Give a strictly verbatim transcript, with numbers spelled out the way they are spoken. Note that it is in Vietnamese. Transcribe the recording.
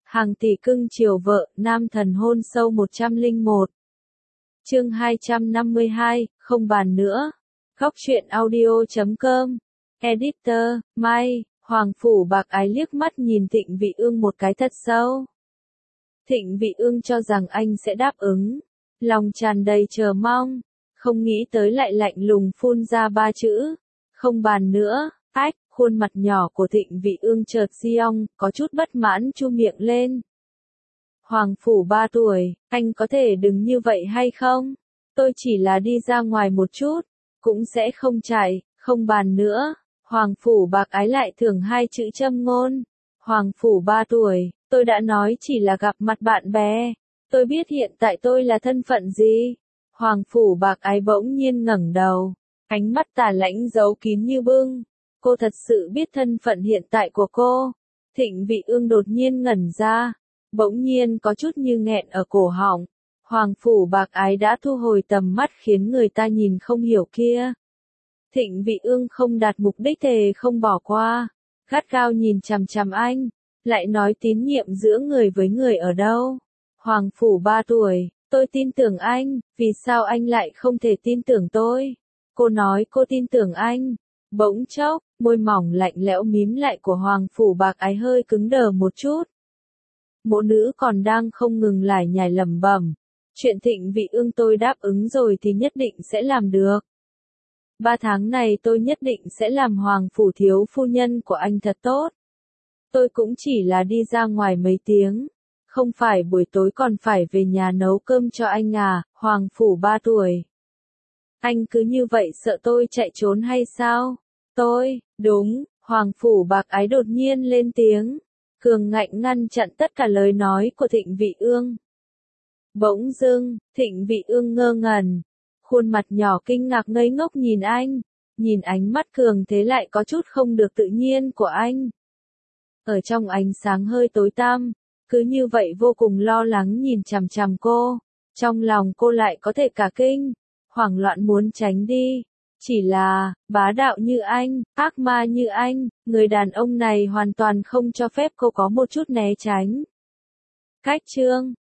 Hàng tỷ cưng chiều vợ, nam thần hôn sâu một trăm lẻ một. Chương hai trăm năm mươi hai, không bàn nữa. Góc truyện audio chấm com. Editor, Mai, Hoàng Phủ Bạc Ái liếc mắt nhìn Thịnh Vị Ương một cái thật sâu. Thịnh Vị Ương cho rằng anh sẽ đáp ứng. Lòng tràn đầy chờ mong. Không nghĩ tới lại lạnh lùng phun ra ba chữ. Không bàn nữa. Ách, khuôn mặt nhỏ của Thịnh Vị Ương chợt xiong, có chút bất mãn chu miệng lên. Hoàng Phủ ba tuổi, anh có thể đừng như vậy hay không? Tôi chỉ là đi ra ngoài một chút, cũng sẽ không chạy, không bàn nữa. Hoàng Phủ Bạc Ái lại thưởng hai chữ châm ngôn. Hoàng Phủ ba tuổi, tôi đã nói chỉ là gặp mặt bạn bè. Tôi biết hiện tại tôi là thân phận gì. Hoàng Phủ Bạc Ái bỗng nhiên ngẩng đầu, ánh mắt tà lãnh giấu kín như bưng. Cô thật sự biết thân phận hiện tại của cô. Thịnh Vị Ương đột nhiên ngẩn ra, bỗng nhiên có chút như nghẹn ở cổ họng. Hoàng Phủ Bạc Ái đã thu hồi tầm mắt khiến người ta nhìn không hiểu kia. Thịnh Vị Ương không đạt mục đích thề không bỏ qua, gắt gao nhìn chằm chằm anh, lại nói tín nhiệm giữa người với người ở đâu. Hoàng Phủ ba tuổi, tôi tin tưởng anh, vì sao anh lại không thể tin tưởng tôi? Cô nói cô tin tưởng anh. Bỗng chốc, môi mỏng lạnh lẽo mím lại của Hoàng Phủ Bạc Ái hơi cứng đờ một chút. Mộ nữ còn đang không ngừng lải nhải lẩm bẩm. Chuyện Thịnh Vị Ương tôi đáp ứng rồi thì nhất định sẽ làm được. Ba tháng này tôi nhất định sẽ làm Hoàng Phủ thiếu phu nhân của anh thật tốt. Tôi cũng chỉ là đi ra ngoài mấy tiếng. Không phải buổi tối còn phải về nhà nấu cơm cho anh à, Hoàng Phủ ba tuổi. Anh cứ như vậy sợ tôi chạy trốn hay sao? Tôi, đúng, Hoàng Phủ Bạc Ái đột nhiên lên tiếng. Cường ngạnh ngăn chặn tất cả lời nói của Thịnh Vị Ương. Bỗng dưng, Thịnh Vị Ương ngơ ngẩn. Khuôn mặt nhỏ kinh ngạc ngây ngốc nhìn anh. Nhìn ánh mắt cường thế lại có chút không được tự nhiên của anh. Ở trong ánh sáng hơi tối tăm, cứ như vậy vô cùng lo lắng nhìn chằm chằm cô. Trong lòng cô lại có thể cả kinh. Hoảng loạn muốn tránh đi. Chỉ là, bá đạo như anh, ác ma như anh, người đàn ông này hoàn toàn không cho phép cô có một chút né tránh. Cách chương